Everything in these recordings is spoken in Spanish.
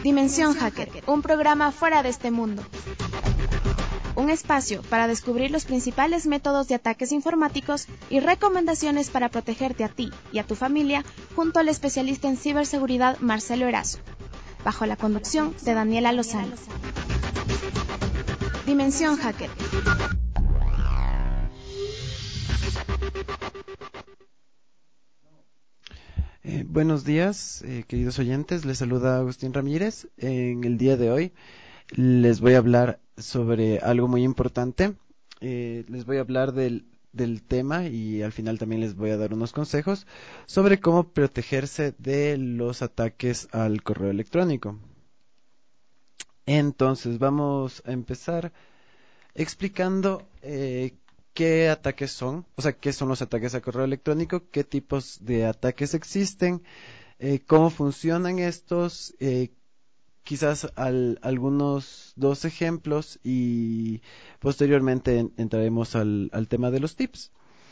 Dimensión Hacker, un programa fuera de este mundo. Un espacio para descubrir los principales métodos de ataques informáticos y recomendaciones para protegerte a ti y a tu familia junto al especialista en ciberseguridad Marcelo Erazo, bajo la conducción de Daniela Lozano. Dimensión Hacker. Buenos días, queridos oyentes. Les saluda Agustín Ramírez. En el día de hoy les voy a hablar sobre algo muy importante. Les voy a hablar del tema y al final también les voy a dar unos consejos sobre cómo protegerse de los ataques al correo electrónico. Entonces vamos a empezar explicando qué ataques son, o sea, qué son los ataques a correo electrónico, qué tipos de ataques existen, cómo funcionan estos, quizás algunos dos ejemplos y posteriormente entraremos al tema de los tips.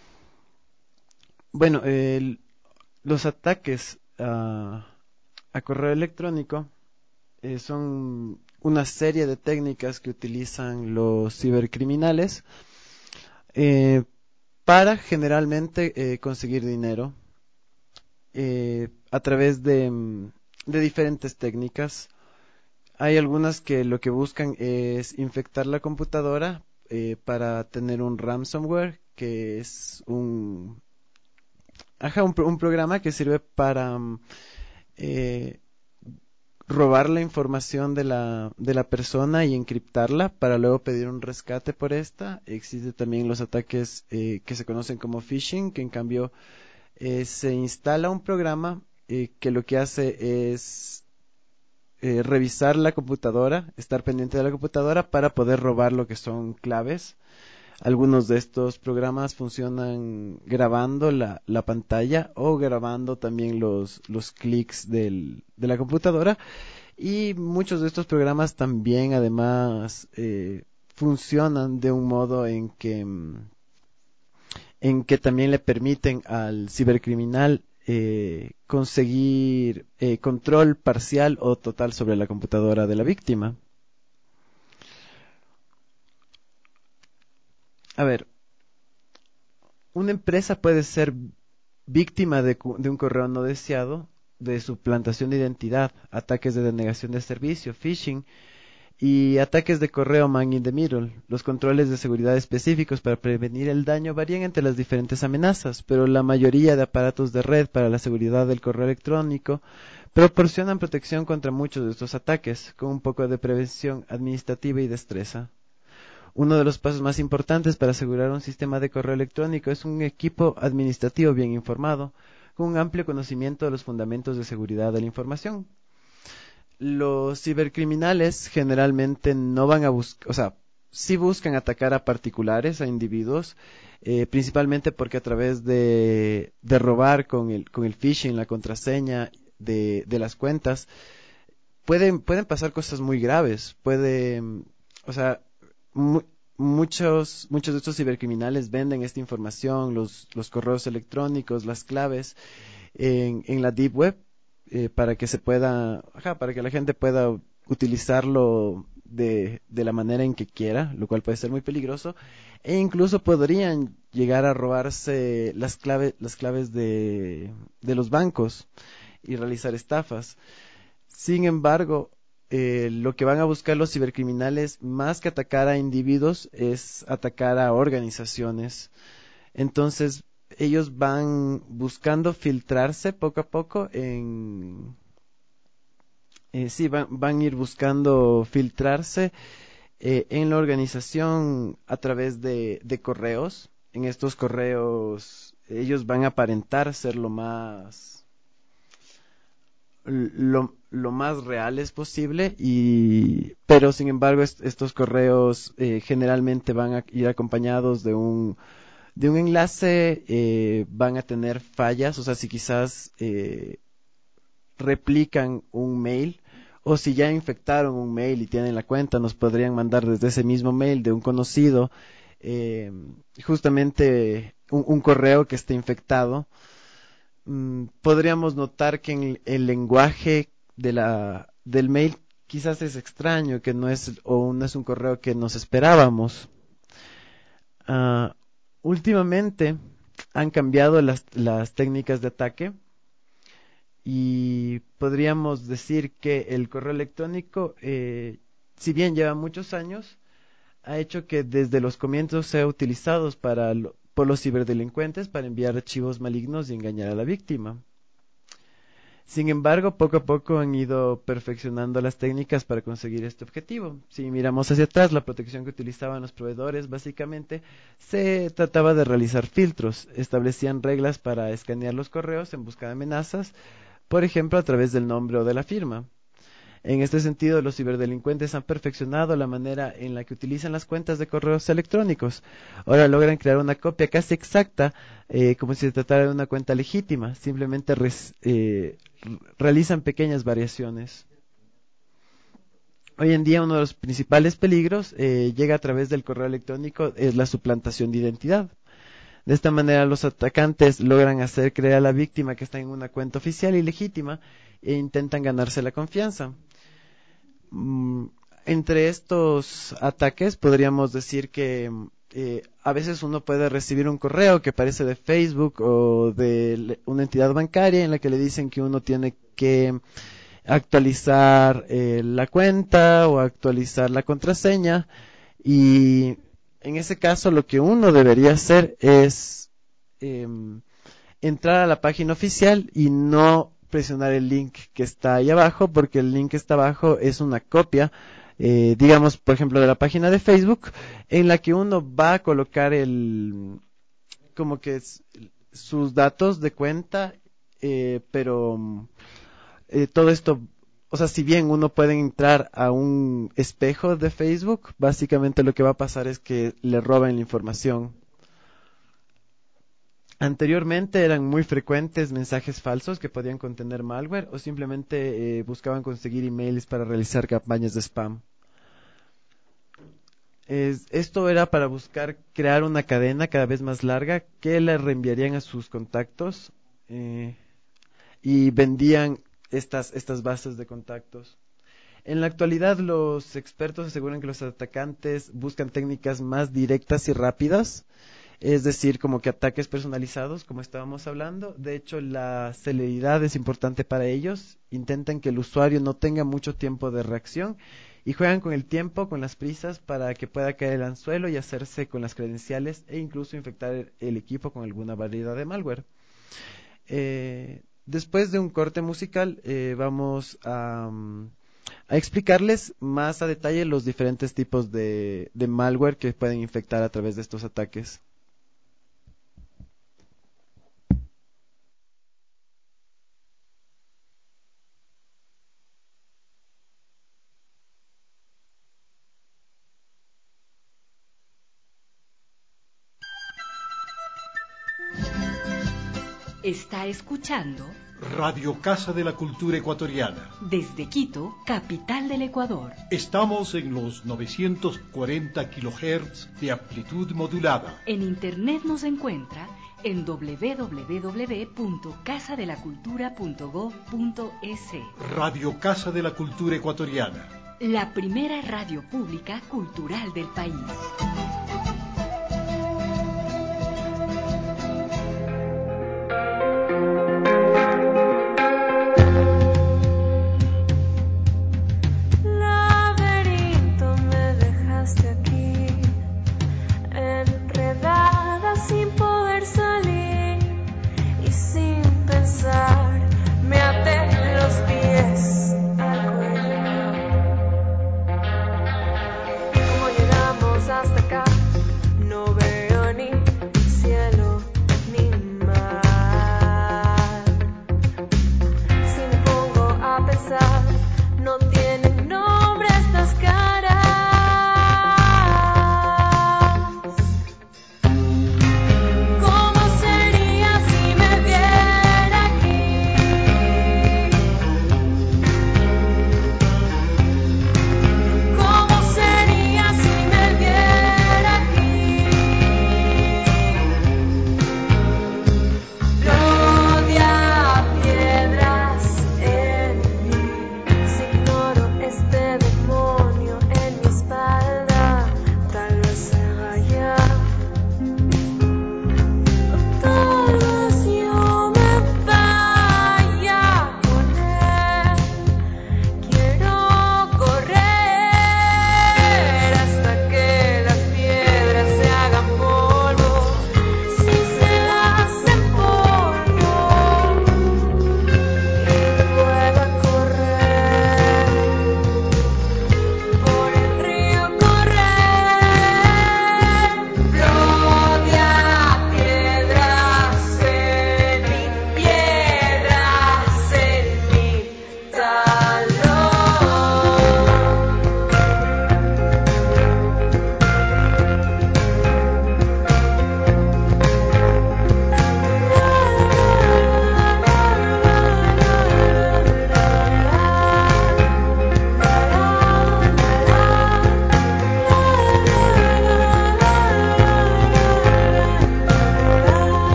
Bueno, los ataques a correo electrónico son una serie de técnicas que utilizan los cibercriminales para generalmente conseguir dinero a través de diferentes técnicas. Hay algunas que lo que buscan es infectar la computadora para tener un ransomware, que es un programa que sirve para robar la información de la persona y encriptarla para luego pedir un rescate por esta. Existen también los ataques que se conocen como phishing, que en cambio se instala un programa que lo que hace es revisar la computadora, estar pendiente de la computadora para poder robar lo que son claves. Algunos de estos programas funcionan grabando la pantalla o grabando también los clics de la computadora, y muchos de estos programas también además funcionan de un modo en que también le permiten al cibercriminal conseguir control parcial o total sobre la computadora de la víctima. A ver, una empresa puede ser víctima de un correo no deseado, de suplantación de identidad, ataques de denegación de servicio, phishing y ataques de correo man in the middle. Los controles de seguridad específicos para prevenir el daño varían entre las diferentes amenazas, pero la mayoría de aparatos de red para la seguridad del correo electrónico proporcionan protección contra muchos de estos ataques, con un poco de prevención administrativa y destreza. Uno de los pasos más importantes para asegurar un sistema de correo electrónico es un equipo administrativo bien informado, con un amplio conocimiento de los fundamentos de seguridad de la información. Los cibercriminales generalmente no van a buscar, o sea, sí buscan atacar a particulares, a individuos, principalmente porque a través de robar con el phishing, la contraseña de las cuentas, pueden pasar cosas muy graves. O sea, muchos de estos cibercriminales venden esta información, los correos electrónicos, las claves en la deep web, para que para que la gente pueda utilizarlo de la manera en que quiera, lo cual puede ser muy peligroso, e incluso podrían llegar a robarse las claves de los bancos y realizar estafas. Sin embargo, lo que van a buscar los cibercriminales, más que atacar a individuos, es atacar a organizaciones. Entonces, ellos van buscando filtrarse poco a poco van a ir buscando filtrarse en la organización a través de correos. En estos correos, ellos van a aparentar ser lo más reales posible, pero sin embargo estos correos generalmente van a ir acompañados de un enlace. Van a tener fallas, o sea, si quizás replican un mail, o si ya infectaron un mail y tienen la cuenta, nos podrían mandar desde ese mismo mail de un conocido justamente un correo que esté infectado. Podríamos notar que en el lenguaje de del mail quizás es extraño, que no es, o no es un correo que nos esperábamos. Últimamente han cambiado las técnicas de ataque y podríamos decir que el correo electrónico, si bien lleva muchos años, ha hecho que desde los comienzos sea utilizado por los ciberdelincuentes para enviar archivos malignos y engañar a la víctima. Sin embargo, poco a poco han ido perfeccionando las técnicas para conseguir este objetivo. Si miramos hacia atrás, la protección que utilizaban los proveedores básicamente se trataba de realizar filtros. Establecían reglas para escanear los correos en busca de amenazas, por ejemplo, a través del nombre o de la firma. En este sentido, los ciberdelincuentes han perfeccionado la manera en la que utilizan las cuentas de correos electrónicos. Ahora logran crear una copia casi exacta, como si se tratara de una cuenta legítima. Simplemente realizan pequeñas variaciones. Hoy en día uno de los principales peligros llega a través del correo electrónico, es la suplantación de identidad. De esta manera los atacantes logran hacer creer a la víctima que está en una cuenta oficial y legítima e intentan ganarse la confianza. Entre estos ataques podríamos decir que a veces uno puede recibir un correo que parece de Facebook o de una entidad bancaria en la que le dicen que uno tiene que actualizar la cuenta o actualizar la contraseña, y en ese caso lo que uno debería hacer es entrar a la página oficial y no presionar el link que está ahí abajo, porque el link que está abajo es una copia, digamos, por ejemplo, de la página de Facebook, en la que uno va a colocar como que sus datos de cuenta, pero todo esto, o sea, si bien uno puede entrar a un espejo de Facebook, básicamente lo que va a pasar es que le roban la información. Anteriormente eran muy frecuentes mensajes falsos que podían contener malware, o simplemente buscaban conseguir emails para realizar campañas de spam. Esto era para buscar crear una cadena cada vez más larga que le reenviarían a sus contactos, y vendían estas bases de contactos. En la actualidad, los expertos aseguran que los atacantes buscan técnicas más directas y rápidas, es decir, como que ataques personalizados, como estábamos hablando. De hecho, la celeridad es importante para ellos. Intentan que el usuario no tenga mucho tiempo de reacción y juegan con el tiempo, con las prisas, para que pueda caer el anzuelo y hacerse con las credenciales e incluso infectar el equipo con alguna variedad de malware. Después de un corte musical, vamos a explicarles más a detalle los diferentes tipos de malware que pueden infectar a través de estos ataques. Está escuchando Radio Casa de la Cultura Ecuatoriana. Desde Quito, capital del Ecuador. Estamos en los 940 kHz de amplitud modulada. En internet nos encuentra en www.casadelacultura.gov.es. Radio Casa de la Cultura Ecuatoriana. La primera radio pública cultural del país. Hasta acá.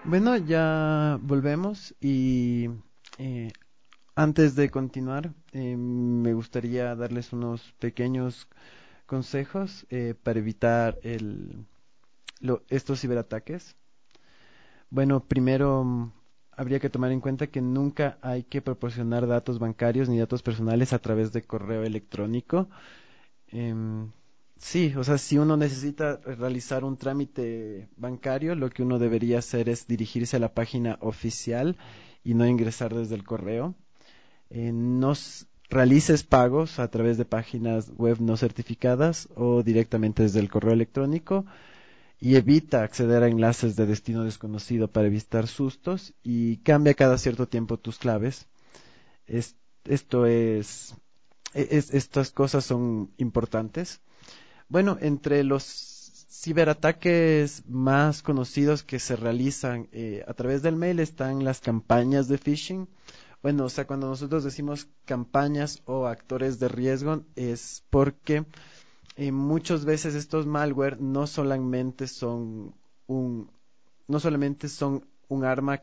Bueno, ya volvemos y eh, antes de continuar, me gustaría darles unos pequeños consejos para evitar estos ciberataques. Bueno, primero habría que tomar en cuenta que nunca hay que proporcionar datos bancarios ni datos personales a través de correo electrónico. Em, sí, o sea, si uno necesita realizar un trámite bancario, lo que uno debería hacer es dirigirse a la página oficial y no ingresar desde el correo. Realices pagos a través de páginas web no certificadas o directamente desde el correo electrónico y evita acceder a enlaces de destino desconocido para evitar sustos y cambia cada cierto tiempo tus claves. Es- esto estas cosas son importantes. Bueno, entre los ciberataques más conocidos que se realizan a través del mail están las campañas de phishing. Bueno, o sea, cuando nosotros decimos campañas o actores de riesgo es porque muchas veces estos malware un, no solamente son un arma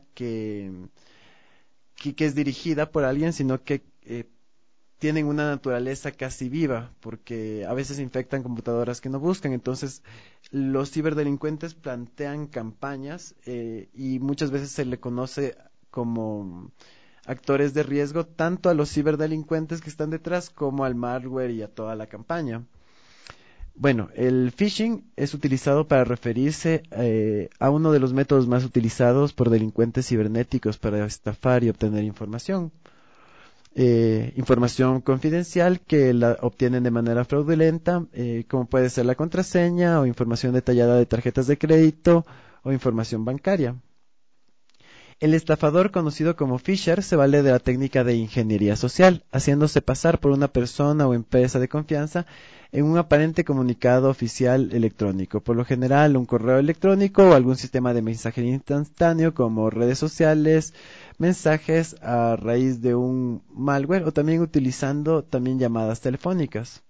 que es dirigida por alguien, sino que tienen una naturaleza casi viva, porque a veces infectan computadoras que no buscan. Entonces, los ciberdelincuentes plantean campañas y muchas veces se le conoce como actores de riesgo tanto a los ciberdelincuentes que están detrás como al malware y a toda la campaña. Bueno, el phishing es utilizado para referirse a uno de los métodos más utilizados por delincuentes cibernéticos para estafar y obtener información. Información confidencial que la obtienen de manera fraudulenta, como puede ser la contraseña o información detallada de tarjetas de crédito o información bancaria. El estafador conocido como Fisher se vale de la técnica de ingeniería social, haciéndose pasar por una persona o empresa de confianza en un aparente comunicado oficial electrónico, por lo general un correo electrónico o algún sistema de mensajería instantáneo como redes sociales, mensajes a raíz de un malware o también utilizando también llamadas telefónicas.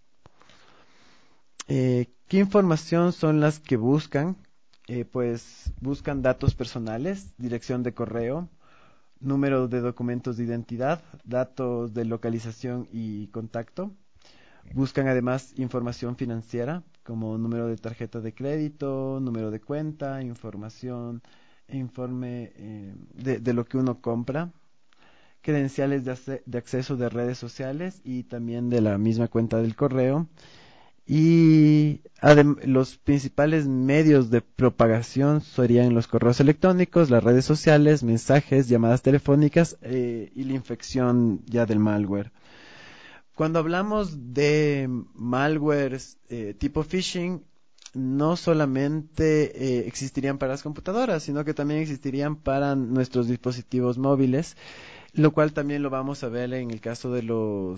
¿Qué información son las que buscan? Pues buscan datos personales, dirección de correo, número de documentos de identidad, datos de localización y contacto. Buscan además información financiera, como número de tarjeta de crédito, número de cuenta, información, informe de lo que uno compra, credenciales de acceso de redes sociales y también de la misma cuenta del correo. Y los principales medios de propagación serían los correos electrónicos, las redes sociales, mensajes, llamadas telefónicas y la infección ya del malware. Cuando hablamos de malwares tipo phishing, no solamente existirían para las computadoras, sino que también existirían para nuestros dispositivos móviles, lo cual también lo vamos a ver en el caso de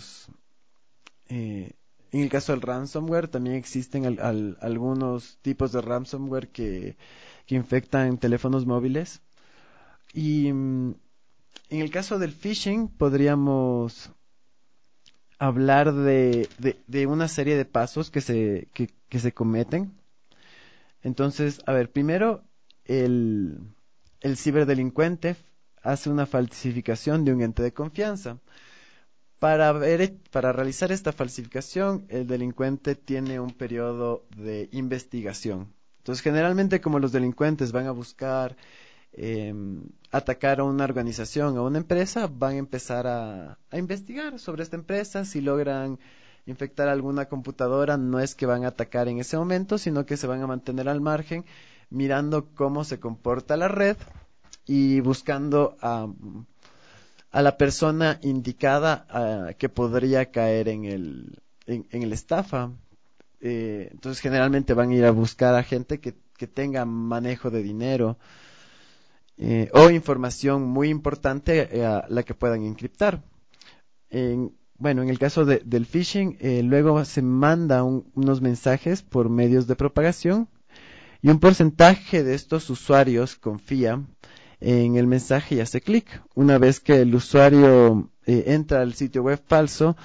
en el caso del ransomware. También existen algunos tipos de ransomware que infectan teléfonos móviles. Y en el caso del phishing podríamos hablar de una serie de pasos que se cometen. Entonces, a ver, primero el ciberdelincuente hace una falsificación de un ente de confianza. Para realizar esta falsificación, el delincuente tiene un periodo de investigación. Entonces, generalmente, como los delincuentes van a buscar atacar a una organización o una empresa, van a empezar a investigar sobre esta empresa. Si logran infectar alguna computadora, no es que van a atacar en ese momento, sino que se van a mantener al margen, mirando cómo se comporta la red y buscando a la persona indicada que podría caer en el estafa. Entonces generalmente van a ir a buscar a gente que tenga manejo de dinero o información muy importante la que puedan encriptar. Bueno, en el caso del phishing, luego se manda unos mensajes por medios de propagación y un porcentaje de estos usuarios confía en el mensaje y hace clic. Una vez que el usuario entra al sitio web falso,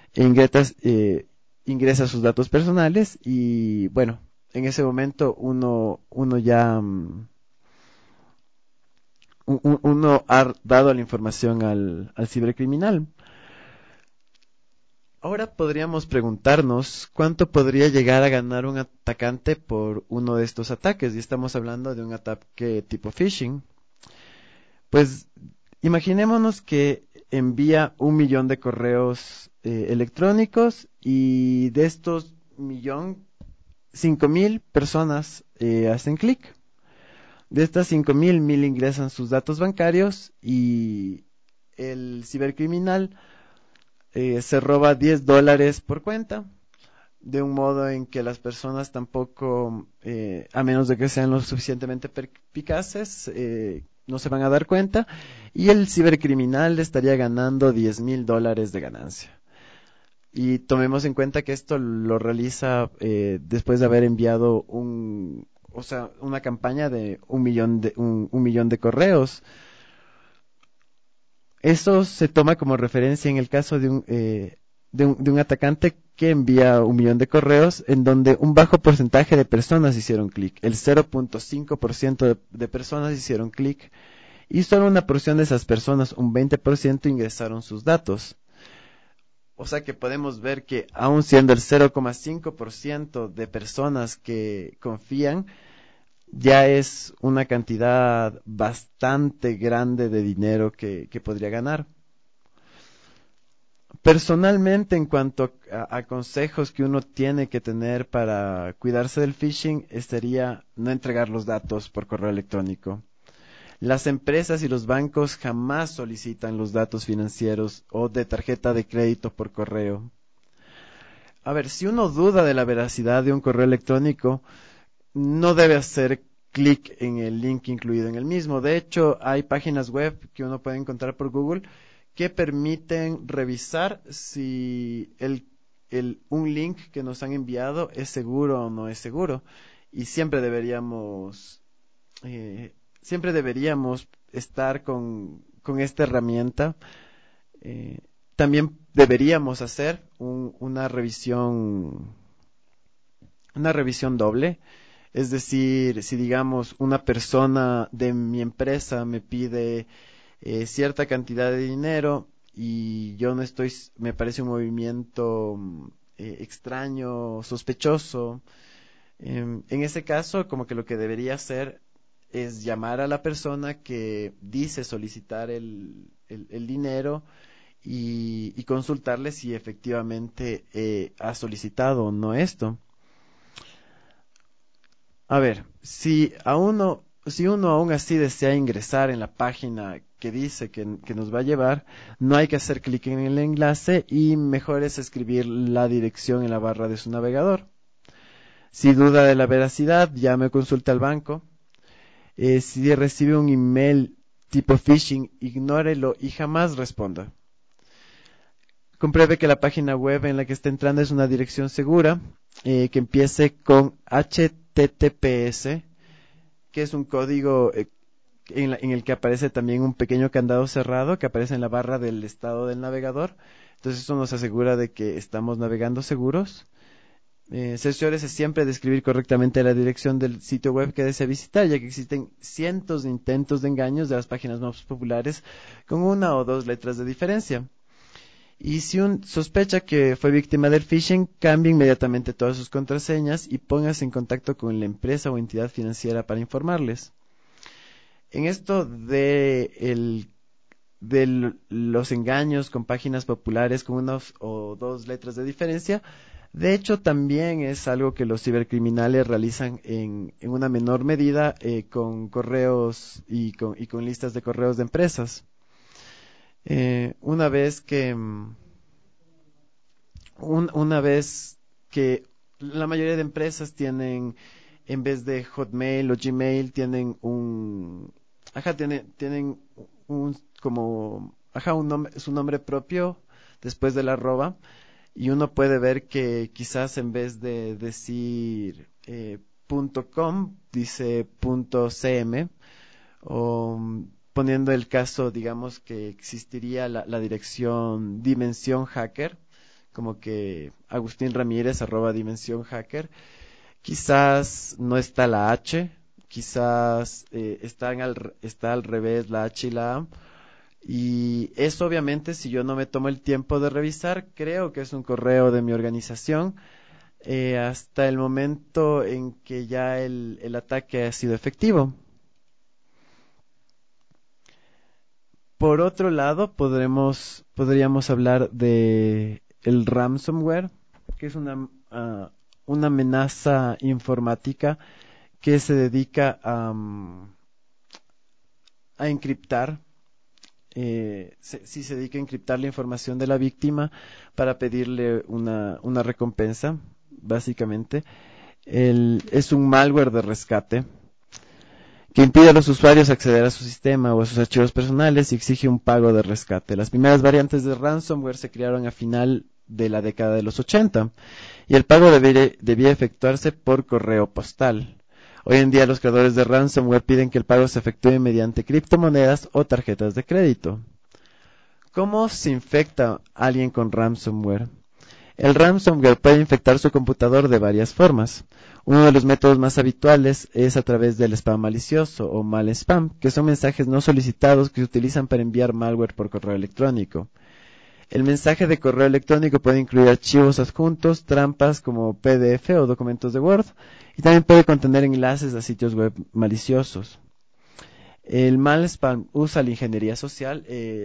ingresa sus datos personales y bueno, en ese momento uno ya uno ha dado la información al cibercriminal. Ahora podríamos preguntarnos cuánto podría llegar a ganar un atacante por uno de estos ataques, y estamos hablando de un ataque tipo phishing. Pues imaginémonos que envía 1 millón de correos electrónicos, y de estos 1 millón, 5.000 personas hacen clic. De estas 5.000, 1.000 ingresan sus datos bancarios, y el cibercriminal se roba $10 por cuenta, de un modo en que las personas tampoco, a menos de que sean lo suficientemente perspicaces, no se van a dar cuenta, y el cibercriminal estaría ganando $10.000 de ganancia. Y tomemos en cuenta que esto lo realiza después de haber enviado una campaña de 1 millón un millón de correos. Eso se toma como referencia en el caso de un atacante que envía 1 millón de correos, en donde un bajo porcentaje de personas hicieron clic. El 0.5% de personas hicieron clic, y solo una porción de esas personas, un 20%, ingresaron sus datos. O sea que podemos ver que aun siendo el 0.5% de personas que confían, ya es una cantidad bastante grande de dinero que podría ganar. Personalmente, en cuanto a consejos que uno tiene que tener para cuidarse del phishing, sería no entregar los datos por correo electrónico. Las empresas y los bancos jamás solicitan los datos financieros o de tarjeta de crédito por correo. A ver, si uno duda de la veracidad de un correo electrónico, no debe hacer clic en el link incluido en el mismo. De hecho, hay páginas web que uno puede encontrar por Google que permiten revisar si un link que nos han enviado es seguro o no es seguro. Y siempre deberíamos estar con esta herramienta. También deberíamos hacer una revisión doble. Es decir, si digamos una persona de mi empresa me pide cierta cantidad de dinero, y yo no estoy, me parece un movimiento extraño, sospechoso, en ese caso como que lo que debería hacer es llamar a la persona que dice solicitar el dinero, y consultarle si efectivamente ha solicitado o no esto. A ver, si uno aún así desea ingresar en la página que dice que nos va a llevar, no hay que hacer clic en el enlace, y mejor es escribir la dirección en la barra de su navegador. Si duda de la veracidad, llame o consulte al banco. Si recibe un email tipo phishing, ignórelo y jamás responda. Compruebe que la página web en la que está entrando es una dirección segura, que empiece con HTTPS, que es un código en el que aparece también un pequeño candado cerrado que aparece en la barra del estado del navegador. Entonces eso nos asegura de que estamos navegando seguros. Cerciórese siempre de escribir correctamente la dirección del sitio web que desea visitar, ya que existen cientos de intentos de engaños de las páginas más populares con 1 o 2 letras de diferencia. Y si sospecha que fue víctima del phishing, cambie inmediatamente todas sus contraseñas y póngase en contacto con la empresa o entidad financiera para informarles. En esto de los engaños con páginas populares con 1 o 2 letras de diferencia, de hecho también es algo que los cibercriminales realizan en una menor medida con correos y con listas de correos de empresas. Una vez que la mayoría de empresas tienen, en vez de Hotmail o Gmail, tienen tienen un nombre, su nombre propio después del arroba, y uno puede ver que quizás en vez de decir .com dice .cm, o poniendo el caso, digamos que existiría la dirección Dimensión Hacker, como que Agustín Ramírez @ Dimensión Hacker. Quizás no está la H, quizás está al revés la H y la A. Y eso obviamente, si yo no me tomo el tiempo de revisar, creo que es un correo de mi organización, hasta el momento en que ya el ataque ha sido efectivo. Por otro lado, podríamos hablar de el ransomware, que es una amenaza informática que se dedica a encriptar. Se dedica a encriptar la información de la víctima para pedirle una recompensa, básicamente. Es un malware de rescate que impide a los usuarios acceder a su sistema o a sus archivos personales y exige un pago de rescate. Las primeras variantes de ransomware se crearon a final de la década de los 80 y el pago debía efectuarse por correo postal. Hoy en día los creadores de ransomware piden que el pago se efectúe mediante criptomonedas o tarjetas de crédito. ¿Cómo se infecta a alguien con ransomware? El ransomware puede infectar su computador de varias formas. Uno de los métodos más habituales es a través del spam malicioso o mal spam, que son mensajes no solicitados que se utilizan para enviar malware por correo electrónico. El mensaje de correo electrónico puede incluir archivos adjuntos, trampas como PDF o documentos de Word, y también puede contener enlaces a sitios web maliciosos. El mal spam usa la ingeniería social.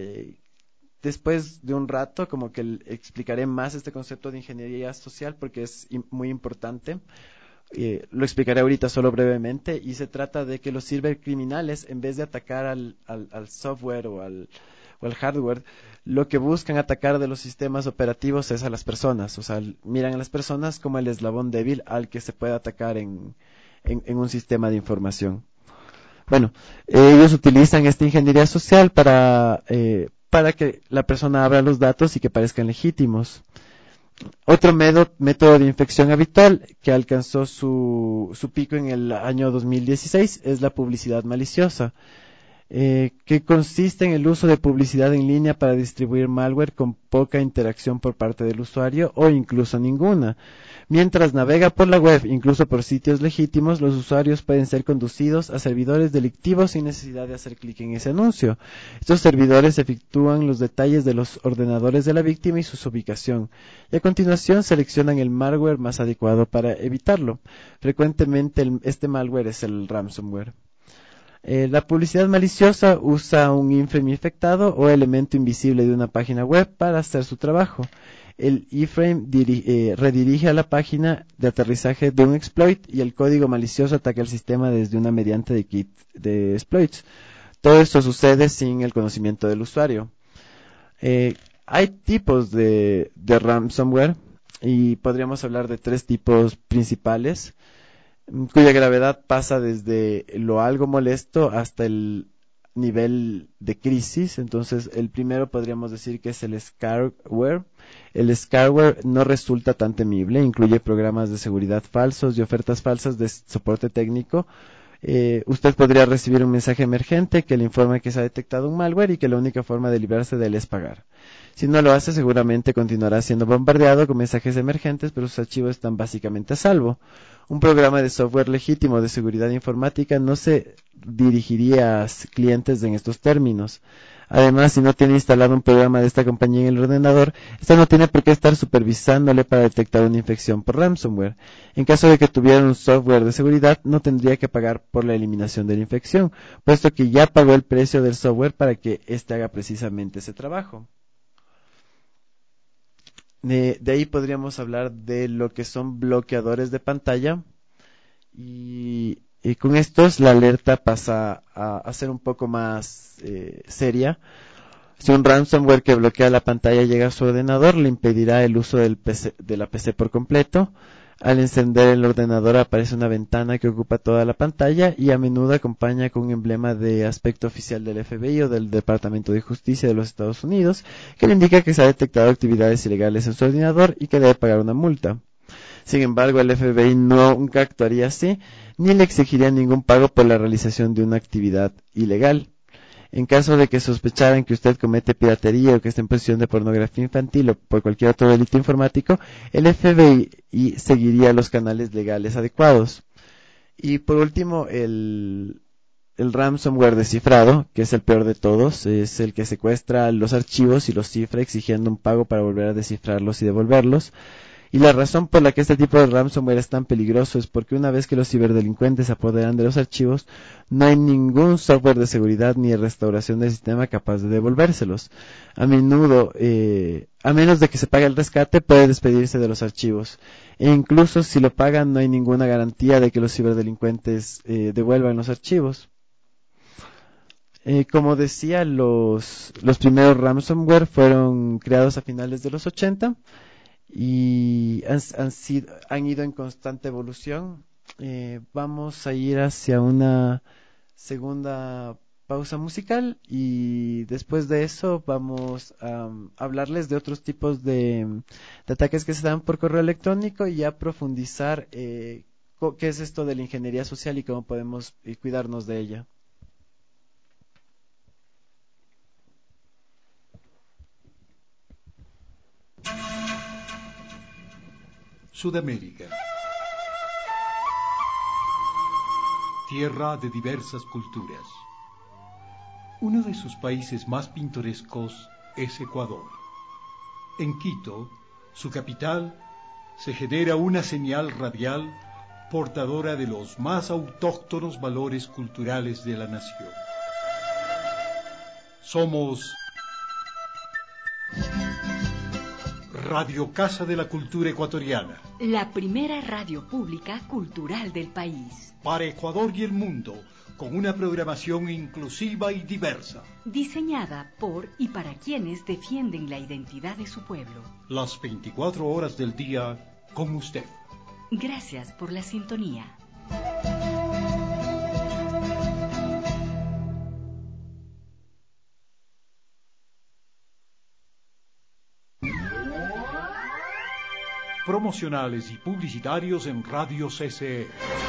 Después de un rato, como que explicaré más este concepto de ingeniería social porque es muy importante. Lo explicaré ahorita solo brevemente, y se trata de que los cibercriminales, en vez de atacar al software o al hardware, lo que buscan atacar de los sistemas operativos es a las personas. O sea, miran a las personas como el eslabón débil al que se puede atacar en un sistema de información. Bueno, ellos utilizan esta ingeniería social para que la persona abra los datos y que parezcan legítimos. Otro método de infección habitual que alcanzó su pico en el año 2016 es la publicidad maliciosa, que consiste en el uso de publicidad en línea para distribuir malware con poca interacción por parte del usuario o incluso ninguna. Mientras navega por la web, incluso por sitios legítimos, los usuarios pueden ser conducidos a servidores delictivos sin necesidad de hacer clic en ese anuncio. Estos servidores efectúan los detalles de los ordenadores de la víctima y su ubicación, y a continuación seleccionan el malware más adecuado para evitarlo. Frecuentemente este malware es el ransomware. La publicidad maliciosa usa un iframe infectado o elemento invisible de una página web para hacer su trabajo. El iframe redirige a la página de aterrizaje de un exploit y el código malicioso ataca el sistema desde una mediante de kit de exploits. Todo esto sucede sin el conocimiento del usuario. Hay tipos de ransomware y podríamos hablar de 3 tipos principales, cuya gravedad pasa desde lo algo molesto hasta el nivel de crisis. Entonces, el primero podríamos decir que es el scareware. El scareware no resulta tan temible, incluye programas de seguridad falsos y ofertas falsas de soporte técnico. Usted podría recibir un mensaje emergente que le informa que se ha detectado un malware y que la única forma de librarse de él es pagar. Si no lo hace, seguramente continuará siendo bombardeado con mensajes emergentes, pero sus archivos están básicamente a salvo. Un programa de software legítimo de seguridad informática no se dirigiría a clientes en estos términos. Además, si no tiene instalado un programa de esta compañía en el ordenador, esta no tiene por qué estar supervisándole para detectar una infección por ransomware. En caso de que tuviera un software de seguridad, no tendría que pagar por la eliminación de la infección, puesto que ya pagó el precio del software para que éste haga precisamente ese trabajo. De ahí podríamos hablar de lo que son bloqueadores de pantalla, y con estos la alerta pasa a ser un poco más seria. Si un ransomware que bloquea la pantalla llega a su ordenador, le impedirá el uso de la PC por completo. Al encender el ordenador aparece una ventana que ocupa toda la pantalla y a menudo acompaña con un emblema de aspecto oficial del FBI o del Departamento de Justicia de los Estados Unidos, que le indica que se ha detectado actividades ilegales en su ordenador y que debe pagar una multa. Sin embargo, el FBI nunca actuaría así, ni le exigiría ningún pago por la realización de una actividad ilegal. En caso de que sospecharan que usted comete piratería o que esté en posesión de pornografía infantil o por cualquier otro delito informático, el FBI seguiría los canales legales adecuados. Y por último, el ransomware descifrado, que es el peor de todos, es el que secuestra los archivos y los cifra exigiendo un pago para volver a descifrarlos y devolverlos. Y la razón por la que este tipo de ransomware es tan peligroso es porque una vez que los ciberdelincuentes se apoderan de los archivos, no hay ningún software de seguridad ni de restauración del sistema capaz de devolvérselos. A menudo, a menos de que se pague el rescate, puede despedirse de los archivos. E incluso si lo pagan, no hay ninguna garantía de que los ciberdelincuentes devuelvan los archivos. Como decía, los primeros ransomware fueron creados a finales de los 80 y han ido en constante evolución. Vamos a ir hacia una segunda pausa musical y después de eso vamos a hablarles de otros tipos de ataques que se dan por correo electrónico y a profundizar qué es esto de la ingeniería social y cómo podemos cuidarnos de ella. Sudamérica. Tierra de diversas culturas. Uno de sus países más pintorescos es Ecuador. En Quito, su capital, se genera una señal radial portadora de los más autóctonos valores culturales de la nación. Somos Radio Casa de la Cultura Ecuatoriana. La primera radio pública cultural del país. Para Ecuador y el mundo, con una programación inclusiva y diversa. Diseñada por y para quienes defienden la identidad de su pueblo. Las 24 horas del día con usted. Gracias por la sintonía. Promocionales y publicitarios en Radio CCE.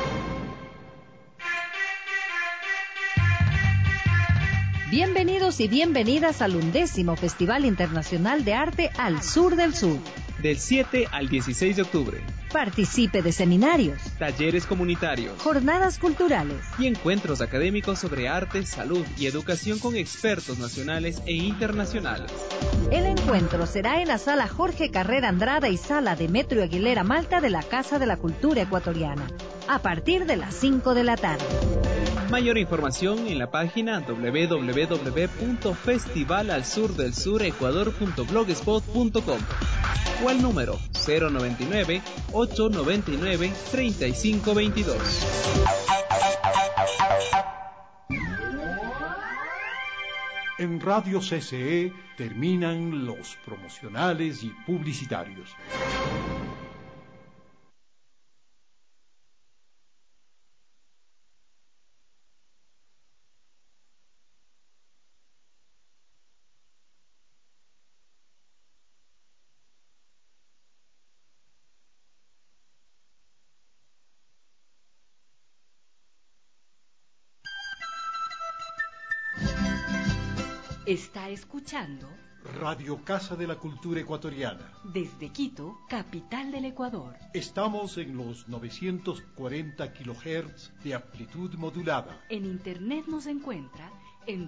Bienvenidos y bienvenidas al 11º Festival Internacional de Arte al Sur del Sur. Del 7 al 16 de octubre. Participe de seminarios, Talleres comunitarios, jornadas culturales y encuentros académicos sobre arte, salud y educación con expertos nacionales e internacionales. El encuentro será en la Sala Jorge Carrera Andrada y Sala Demetrio Aguilera Malta de la Casa de la Cultura Ecuatoriana, a partir de las 5 de la tarde. Mayor información en la página www.festivalalsurdelsurecuador.blogspot.com o al número 099-899-3522. En Radio CCE terminan los promocionales y publicitarios. Está escuchando Radio Casa de la Cultura Ecuatoriana. desde Quito, capital del Ecuador. Estamos en los 940 kHz de amplitud modulada. En internet nos encuentra en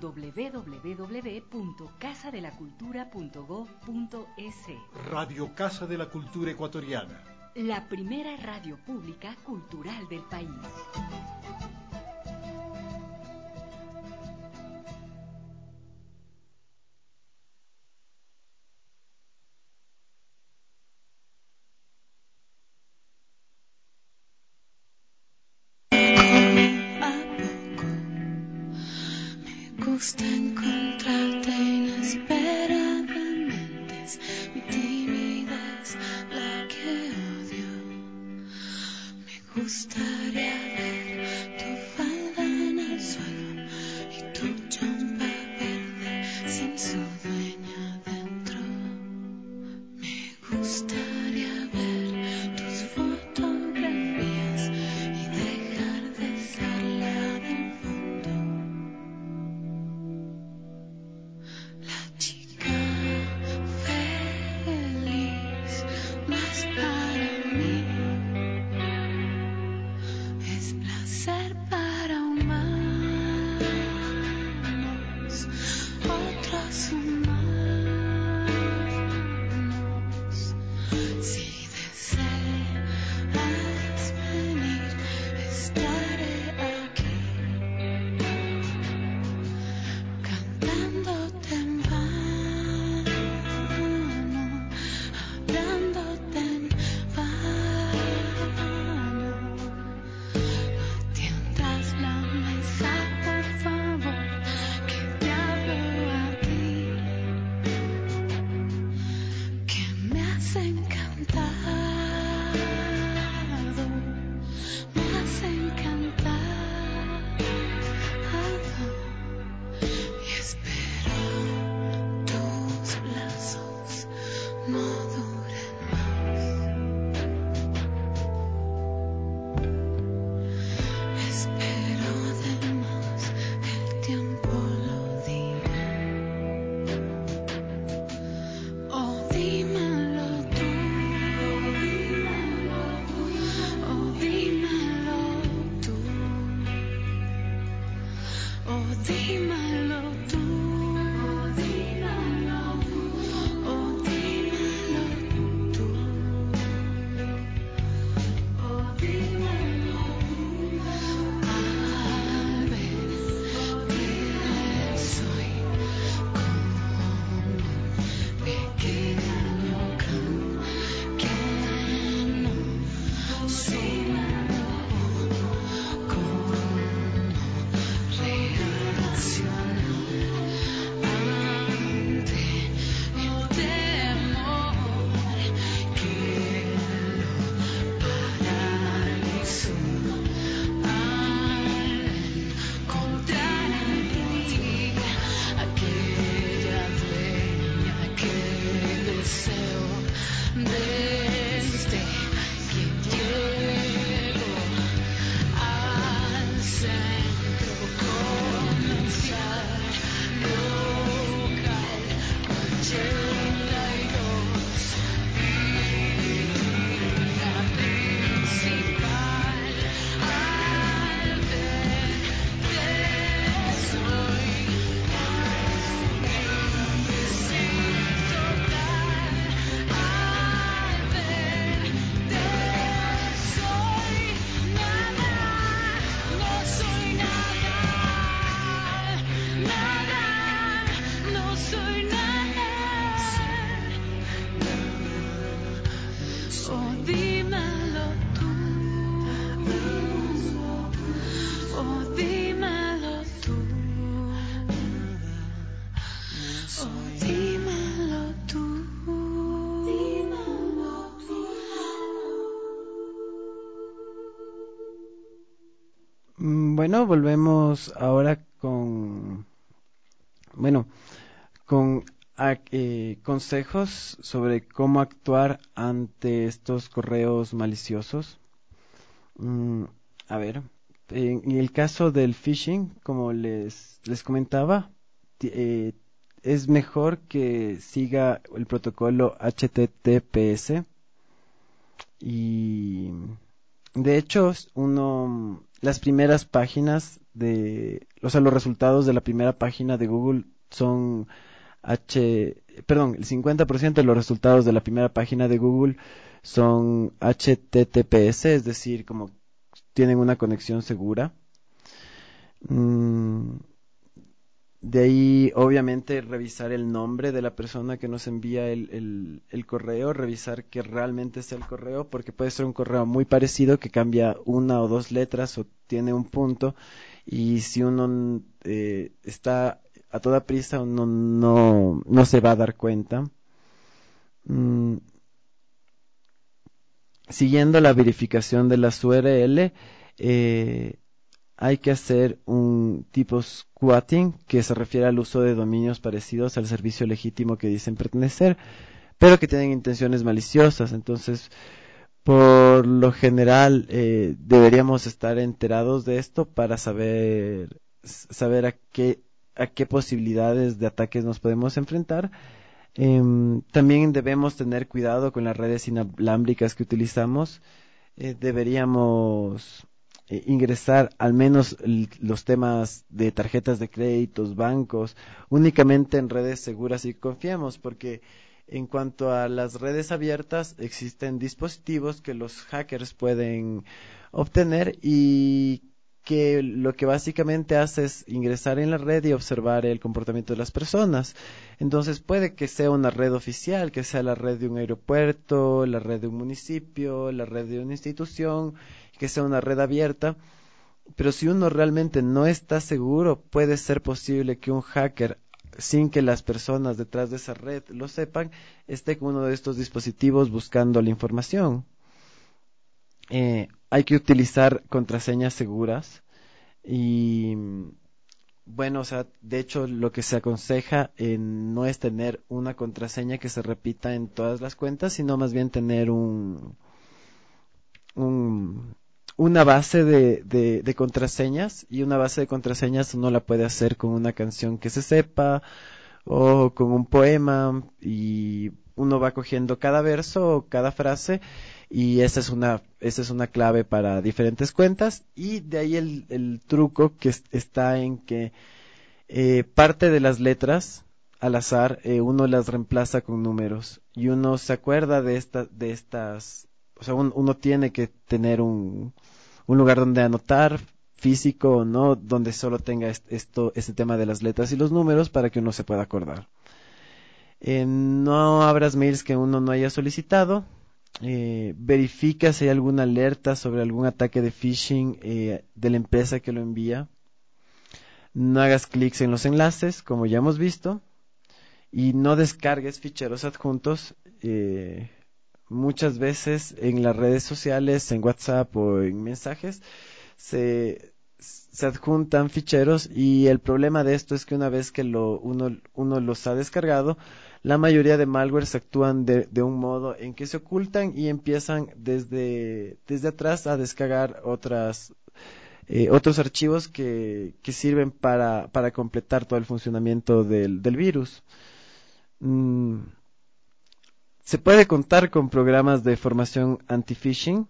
www.casadelacultura.gov.es. Radio Casa de la Cultura Ecuatoriana. La primera radio pública cultural del país. Me gusta encontrarte inesperadamente, es mi timidez la que odio. Me gustaría ver tu falda en el suelo y tu chompa verde sin su dueña dentro. Me gustaría ver tus fotografías y dejar de ser la del fondo. La chica feliz no es para mí, es placer. Bueno, volvemos ahora con consejos sobre cómo actuar ante estos correos maliciosos. Mm, a ver, en el caso del phishing, como les comentaba, es mejor que siga el protocolo HTTPS y de hecho las primeras páginas o sea, los resultados de la primera página de Google son el 50% de los resultados de la primera página de Google son HTTPS, es decir, como tienen una conexión segura. De ahí, obviamente, revisar el nombre de la persona que nos envía el correo, revisar que realmente sea el correo, porque puede ser un correo muy parecido que cambia una o dos letras o tiene un punto, y si uno está a toda prisa, uno no se va a dar cuenta. Siguiendo la verificación de las URL, hay que hacer un tipo squatting, que se refiere al uso de dominios parecidos al servicio legítimo que dicen pertenecer, pero que tienen intenciones maliciosas. Entonces, por lo general, deberíamos estar enterados de esto para saber a qué posibilidades de ataques nos podemos enfrentar. También debemos tener cuidado con las redes inalámbricas que utilizamos. Deberíamos ingresar al menos los temas de tarjetas de créditos, bancos, únicamente en redes seguras y confiamos, porque en cuanto a las redes abiertas, existen dispositivos que los hackers pueden obtener y que lo que básicamente hace es ingresar en la red y observar el comportamiento de las personas. Entonces puede que sea una red oficial, que sea la red de un aeropuerto, la red de un municipio, la red de una institución, que sea una red abierta, pero si uno realmente no está seguro, puede ser posible que un hacker, sin que las personas detrás de esa red lo sepan, esté con uno de estos dispositivos buscando la información. Hay que utilizar contraseñas seguras y bueno, o sea, de hecho lo que se aconseja no es tener una contraseña que se repita en todas las cuentas, sino más bien tener un, una base de contraseñas, y una base de contraseñas uno la puede hacer con una canción que se sepa o con un poema, y uno va cogiendo cada verso o cada frase, y esa es una clave para diferentes cuentas. Y de ahí el truco que está en que parte de las letras al azar uno las reemplaza con números, y uno se acuerda de estas, o sea, uno tiene que tener un lugar donde anotar, físico o no, donde solo tenga este tema de las letras y los números para que uno se pueda acordar. No abras mails que uno no haya solicitado. Verifica si hay alguna alerta sobre algún ataque de phishing de la empresa que lo envía. No hagas clics en los enlaces, como ya hemos visto, y no descargues ficheros adjuntos. Muchas veces en las redes sociales, en WhatsApp o en mensajes, se adjuntan ficheros, y el problema de esto es que una vez que uno los ha descargado, la mayoría de malwares actúan de un modo en que se ocultan y empiezan desde atrás a descargar otros archivos que sirven para completar todo el funcionamiento del virus. Se puede contar con programas de formación anti-phishing.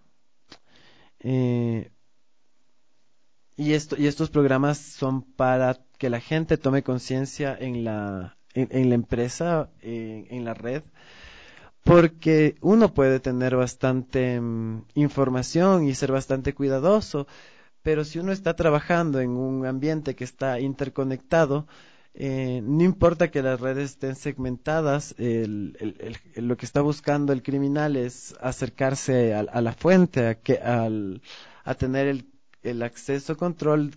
Y estos programas son para que la gente tome conciencia en la empresa, en la red, porque uno puede tener bastante información y ser bastante cuidadoso, pero si uno está trabajando en un ambiente que está interconectado, no importa que las redes estén segmentadas, lo que está buscando el criminal es acercarse a la fuente, a tener el acceso control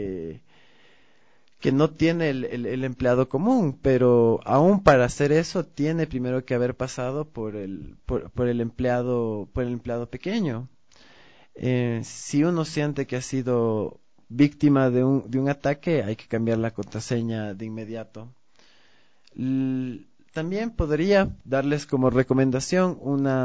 que no tiene el empleado común, pero aún para hacer eso tiene primero que haber pasado por el empleado pequeño. Si uno siente que ha sido víctima de un ataque, hay que cambiar la contraseña de inmediato. También podría darles como recomendación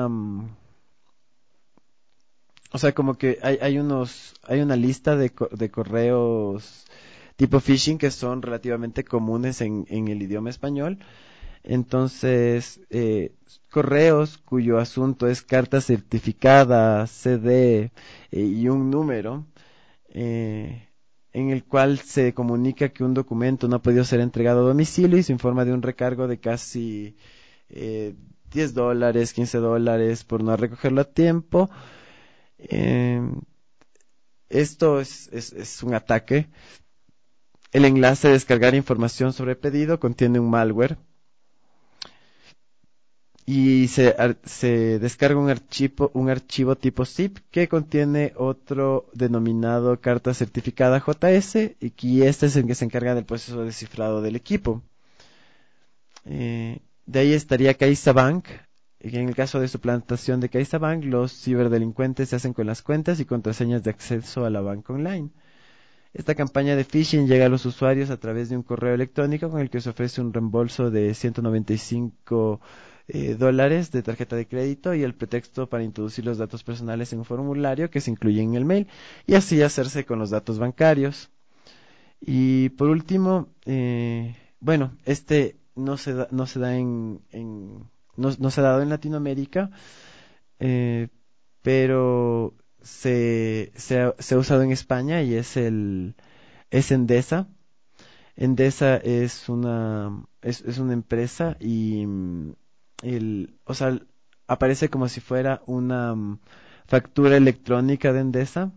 o sea, como que hay una lista de correos tipo phishing que son relativamente comunes en el idioma español. Entonces, correos cuyo asunto es carta certificada, CD y un número, en el cual se comunica que un documento no ha podido ser entregado a domicilio y se informa de un recargo de casi $10, $15 por no recogerlo a tiempo. Esto es un ataque. El enlace de descargar información sobre pedido contiene un malware y se descarga un archivo tipo zip que contiene otro denominado carta certificada JS, y este es el que se encarga del proceso de cifrado del equipo. De ahí estaría CaixaBank. En el caso de suplantación de CaixaBank, los ciberdelincuentes se hacen con las cuentas y contraseñas de acceso a la banca online. Esta campaña de phishing llega a los usuarios a través de un correo electrónico con el que se ofrece un reembolso de $195 de tarjeta de crédito y el pretexto para introducir los datos personales en un formulario que se incluye en el mail, y así hacerse con los datos bancarios. Y por último, bueno, este no se da no se ha dado en Latinoamérica, pero se ha usado en España y es Endesa. Endesa es una empresa y o sea, aparece como si fuera una factura electrónica de Endesa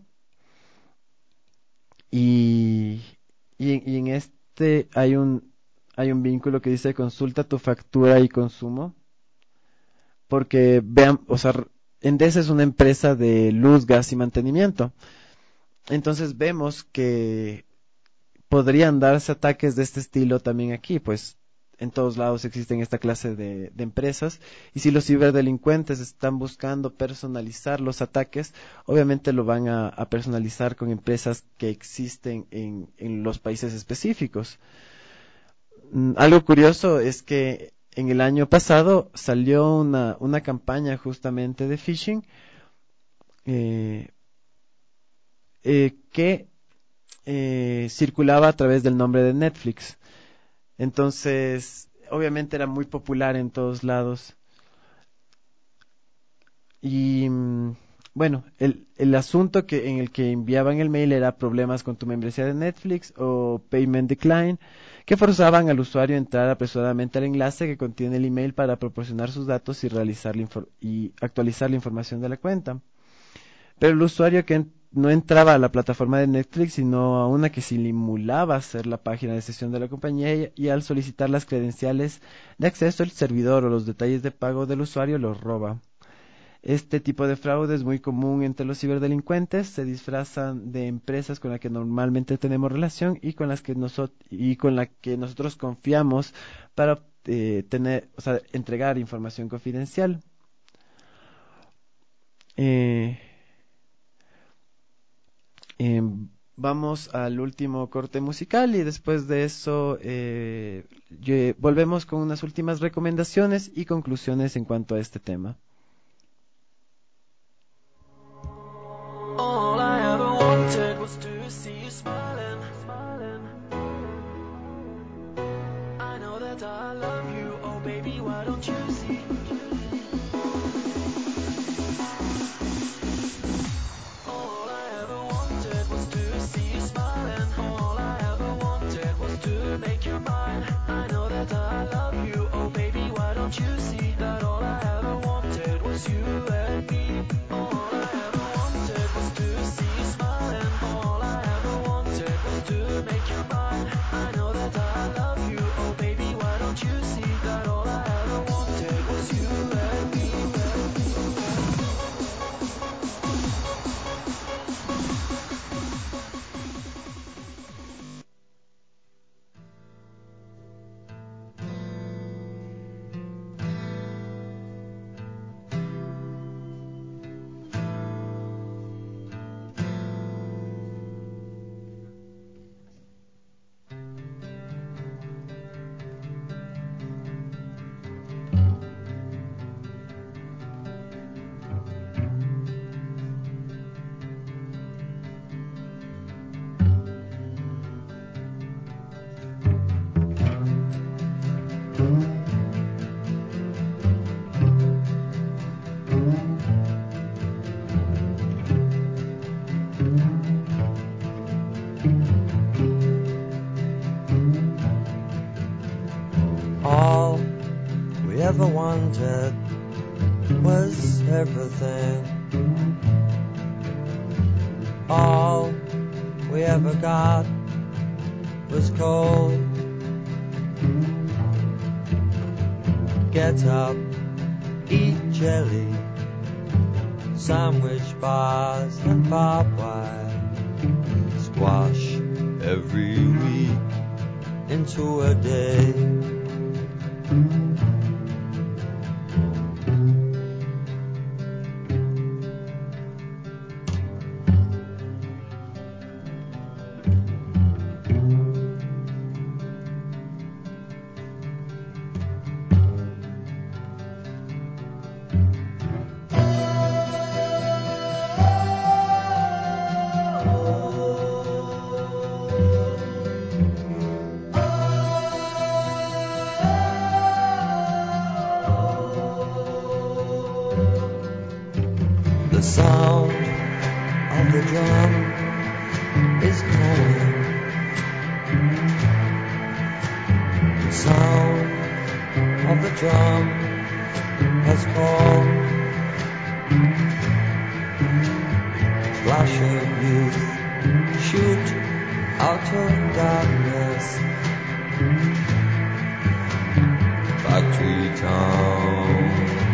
y, y en este hay un vínculo que dice consulta tu factura y consumo, porque vean, o sea, Endesa es una empresa de luz, gas y mantenimiento. Entonces vemos que podrían darse ataques de este estilo también aquí, pues en todos lados existen esta clase de empresas, y si los ciberdelincuentes están buscando personalizar los ataques, obviamente lo van a personalizar con empresas que existen en los países específicos. Algo curioso es que en el año pasado salió una campaña justamente de phishing eh, que circulaba a través del nombre de Netflix. Entonces, obviamente era muy popular en todos lados. Y bueno, el asunto en el que enviaban el mail era problemas con tu membresía de Netflix o payment decline, que forzaban al usuario a entrar apresuradamente al enlace que contiene el email para proporcionar sus datos y y actualizar la información de la cuenta. Pero el usuario que no entraba a la plataforma de Netflix, sino a una que simulaba ser la página de sesión de la compañía y al solicitar las credenciales de acceso al servidor o los detalles de pago del usuario los roba. Este tipo de fraude es muy común entre los ciberdelincuentes, se disfrazan de empresas con las que normalmente tenemos relación y con las que nosotros confiamos para entregar información confidencial. Vamos al último corte musical y después de eso volvemos con unas últimas recomendaciones y conclusiones en cuanto a este tema. All I ever wanted was to see you smiling. I know that I love you, oh baby, why don't you see? All I ever wanted was to see you smiling. All I ever wanted was to make you mine. I know that I love you, oh baby, why don't you see that all I ever wanted was you and me. All I ever wanted was to see you smiling. All I ever wanted was to make you mine. I know that I love you, oh baby, why don't you see that all I ever wanted was you and me. All we ever wanted was everything. All we ever got was cold. Get up, eat jelly, sandwich bars and barbed wire. Squash every week into a day. The sound the drum is calling. The sound of the drum has called. Flash of youth, shoot out of darkness. Factory town.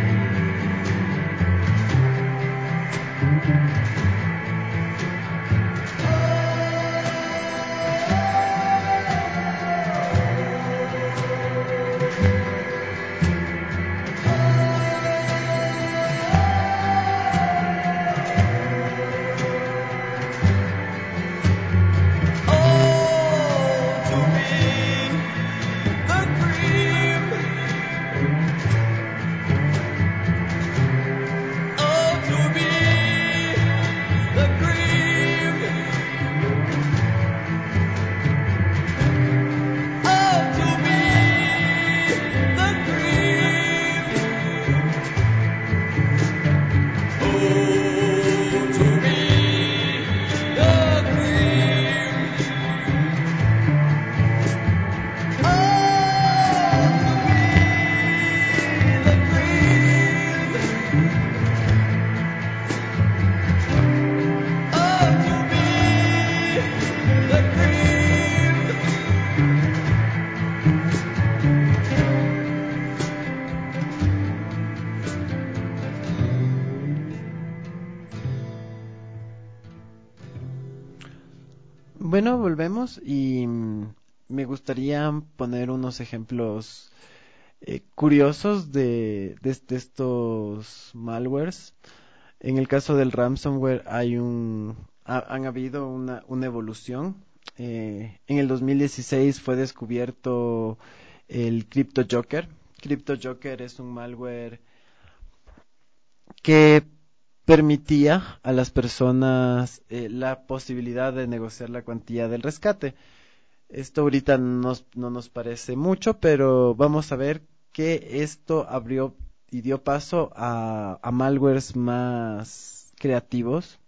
Bueno, volvemos y me gustaría poner unos ejemplos curiosos de estos malwares. En el caso del ransomware han habido una evolución. En el 2016 fue descubierto el CryptoJoker. CryptoJoker es un malware que permitía a las personas la posibilidad de negociar la cuantía del rescate. Esto ahorita no nos parece mucho, pero vamos a ver que esto abrió y dio paso a malwares más creativos.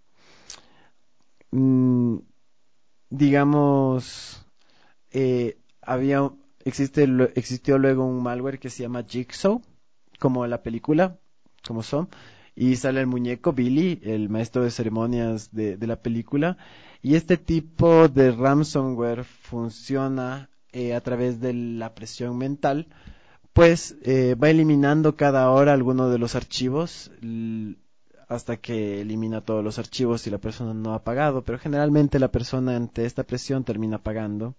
Digamos, existió luego un malware que se llama Jigsaw, como la película, como son. Y sale el muñeco Billy, el maestro de ceremonias de la película. Y este tipo de ransomware funciona a través de la presión mental, pues va eliminando cada hora alguno de los archivos hasta que elimina todos los archivos y la persona no ha pagado. Pero generalmente la persona ante esta presión termina pagando.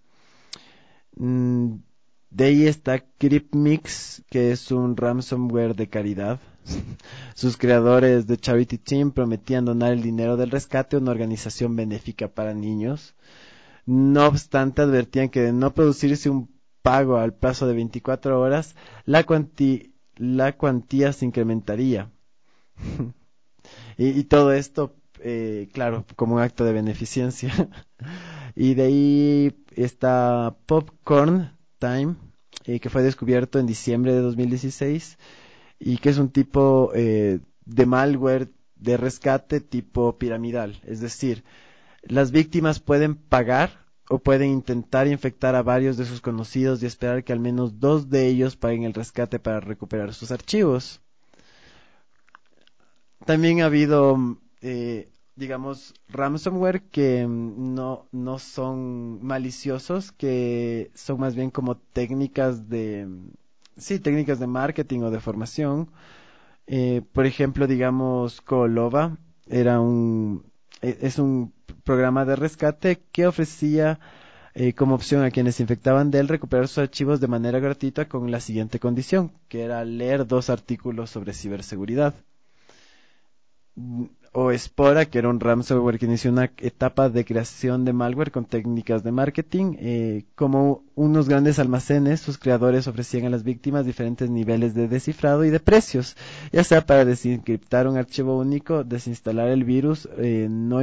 De ahí está CryptMix, que es un ransomware de caridad. Sus creadores de Charity Team prometían donar el dinero del rescate a una organización benéfica para niños. No obstante, advertían que de no producirse un pago al plazo de 24 horas, la cuantía se incrementaría. y todo esto, claro, como un acto de beneficencia. Y de ahí está Popcorn Time, que fue descubierto en diciembre de 2016 y que es un tipo de malware de rescate tipo piramidal. Es decir, las víctimas pueden pagar o pueden intentar infectar a varios de sus conocidos y esperar que al menos 2 de ellos paguen el rescate para recuperar sus archivos. También ha habido, digamos, ransomware que no son maliciosos, que son más bien como técnicas de marketing o de formación. Por ejemplo, digamos, Kolova es un programa de rescate que ofrecía como opción a quienes se infectaban de él recuperar sus archivos de manera gratuita con la siguiente condición, que era leer 2 artículos sobre ciberseguridad. O Spora, que era un ransomware que inició una etapa de creación de malware con técnicas de marketing. Como unos grandes almacenes, sus creadores ofrecían a las víctimas diferentes niveles de descifrado y de precios, ya sea para desencriptar un archivo único, desinstalar el virus, no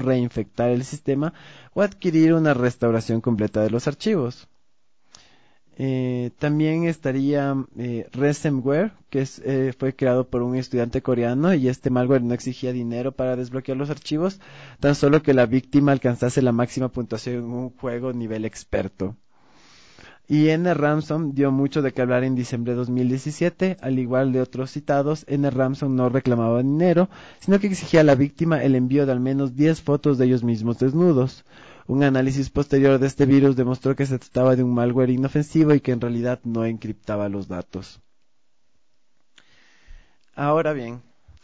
reinfectar el sistema o adquirir una restauración completa de los archivos. También estaría ransomware, que fue creado por un estudiante coreano, y este malware no exigía dinero para desbloquear los archivos, tan solo que la víctima alcanzase la máxima puntuación en un juego nivel experto. Y NRansom dio mucho de qué hablar en diciembre de 2017. Al igual de otros citados, NRansom no reclamaba dinero, sino que exigía a la víctima el envío de al menos 10 fotos de ellos mismos desnudos. Un análisis posterior de este virus demostró que se trataba de un malware inofensivo y que en realidad no encriptaba los datos. Ahora bien,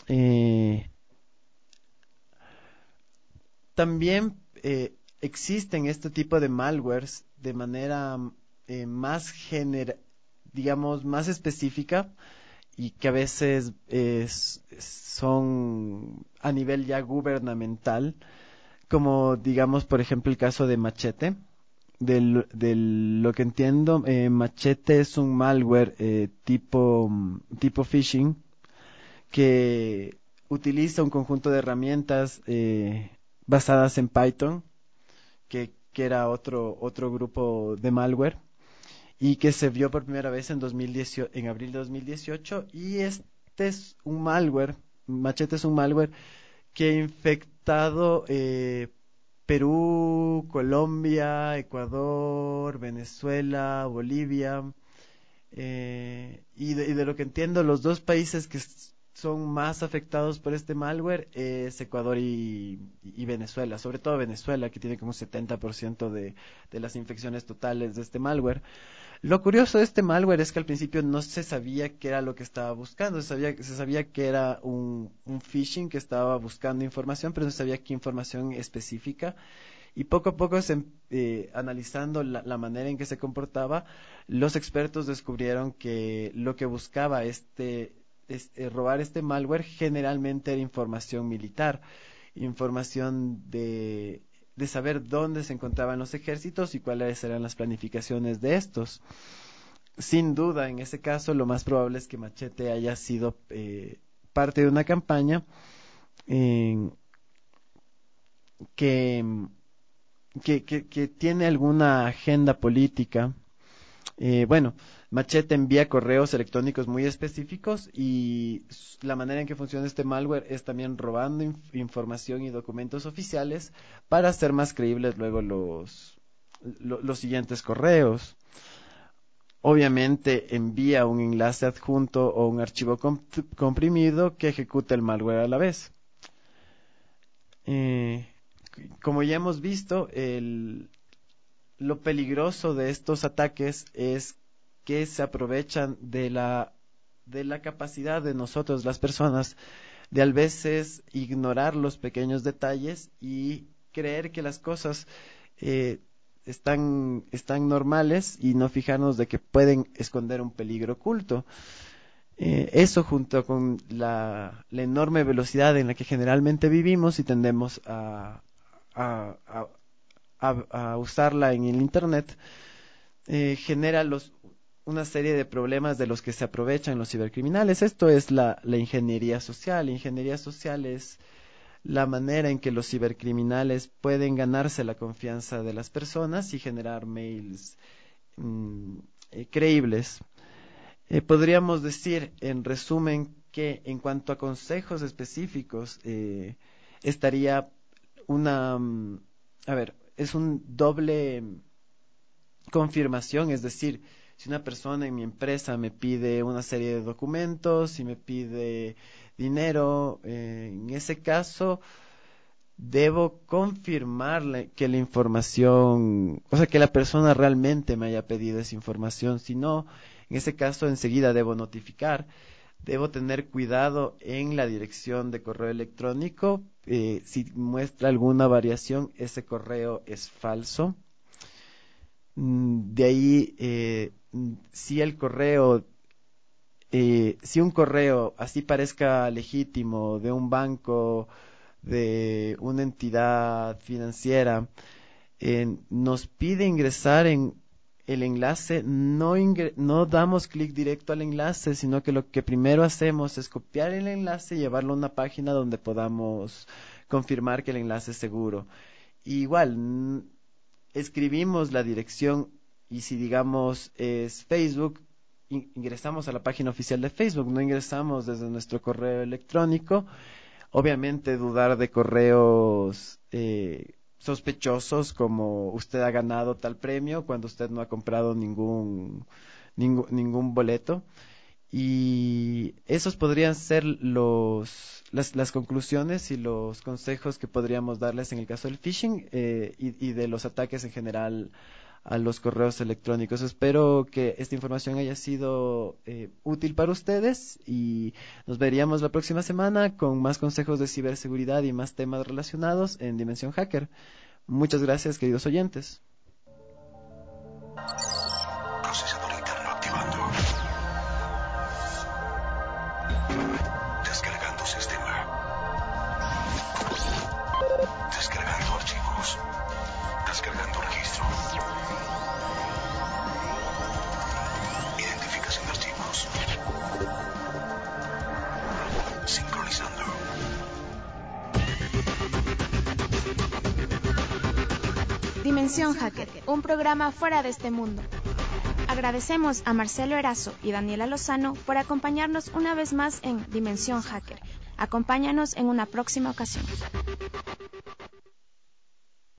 también existen este tipo de malwares de manera más digamos, más específica, y que a veces son a nivel ya gubernamental, como digamos por ejemplo el caso de Machete. De lo que entiendo, Machete es un malware tipo phishing, que utiliza un conjunto de herramientas basadas en Python, que era otro grupo de malware, y que se vio por primera vez en abril de 2018, y este es un malware, Machete es un malware que ha infectado Perú, Colombia, Ecuador, Venezuela, Bolivia, y de lo que entiendo, los dos países que son más afectados por este malware es Ecuador y Venezuela, sobre todo Venezuela, que tiene como un 70% de las infecciones totales de este malware. Lo curioso de este malware es que al principio no se sabía qué era lo que estaba buscando. Se sabía que era un phishing que estaba buscando información, pero no se sabía qué información específica. Y poco a poco, analizando la manera en que se comportaba, los expertos descubrieron que lo que buscaba robar este malware generalmente era información militar, información de saber dónde se encontraban los ejércitos y cuáles eran las planificaciones de estos. Sin duda, en ese caso, lo más probable es que Machete haya sido parte de una campaña que tiene alguna agenda política. Bueno, Machete envía correos electrónicos muy específicos, y la manera en que funciona este malware es también robando información y documentos oficiales para hacer más creíbles luego los siguientes correos. Obviamente envía un enlace adjunto o un archivo comprimido que ejecuta el malware a la vez. Como ya hemos visto, lo peligroso de estos ataques es que se aprovechan de la capacidad de nosotros, las personas, de a veces ignorar los pequeños detalles y creer que las cosas están normales, y no fijarnos de que pueden esconder un peligro oculto. Eso, junto con la enorme velocidad en la que generalmente vivimos y tendemos a usarla en el Internet, genera una serie de problemas de los que se aprovechan los cibercriminales. Esto es la ingeniería social. La ingeniería social es la manera en que los cibercriminales pueden ganarse la confianza de las personas y generar mails creíbles. Podríamos decir, en resumen, que en cuanto a consejos específicos, estaría es un doble confirmación, es decir, si una persona en mi empresa me pide una serie de documentos y me pide dinero, en ese caso debo confirmarle que la información, o sea, que la persona realmente me haya pedido esa información. Si no, en ese caso enseguida debo notificar. Debo tener cuidado en la dirección de correo electrónico. Si muestra alguna variación, ese correo es falso. De ahí, si un correo así parezca legítimo, de un banco, de una entidad financiera, nos pide ingresar en el enlace, no damos clic directo al enlace, sino que lo que primero hacemos es copiar el enlace y llevarlo a una página donde podamos confirmar que el enlace es seguro. Y igual, escribimos la dirección Y si digamos es Facebook, ingresamos a la página oficial de Facebook, no ingresamos desde nuestro correo electrónico. Obviamente dudar de correos sospechosos como usted ha ganado tal premio cuando usted no ha comprado ningún boleto. Y esos podrían ser las conclusiones y los consejos que podríamos darles en el caso del phishing y de los ataques en general a los correos electrónicos. Espero que esta información haya sido útil para ustedes y nos veríamos la próxima semana con más consejos de ciberseguridad y más temas relacionados en Dimensión Hacker. Muchas gracias, queridos oyentes. Procesador interno activando. Descargando sistema. Descargando archivos. Descargando registro. Identificación de archivos. Sincronizando. Dimensión Hacker, un programa fuera de este mundo. Agradecemos a Marcelo Erazo y Daniela Lozano por acompañarnos una vez más en Dimensión Hacker. Acompáñanos en una próxima ocasión.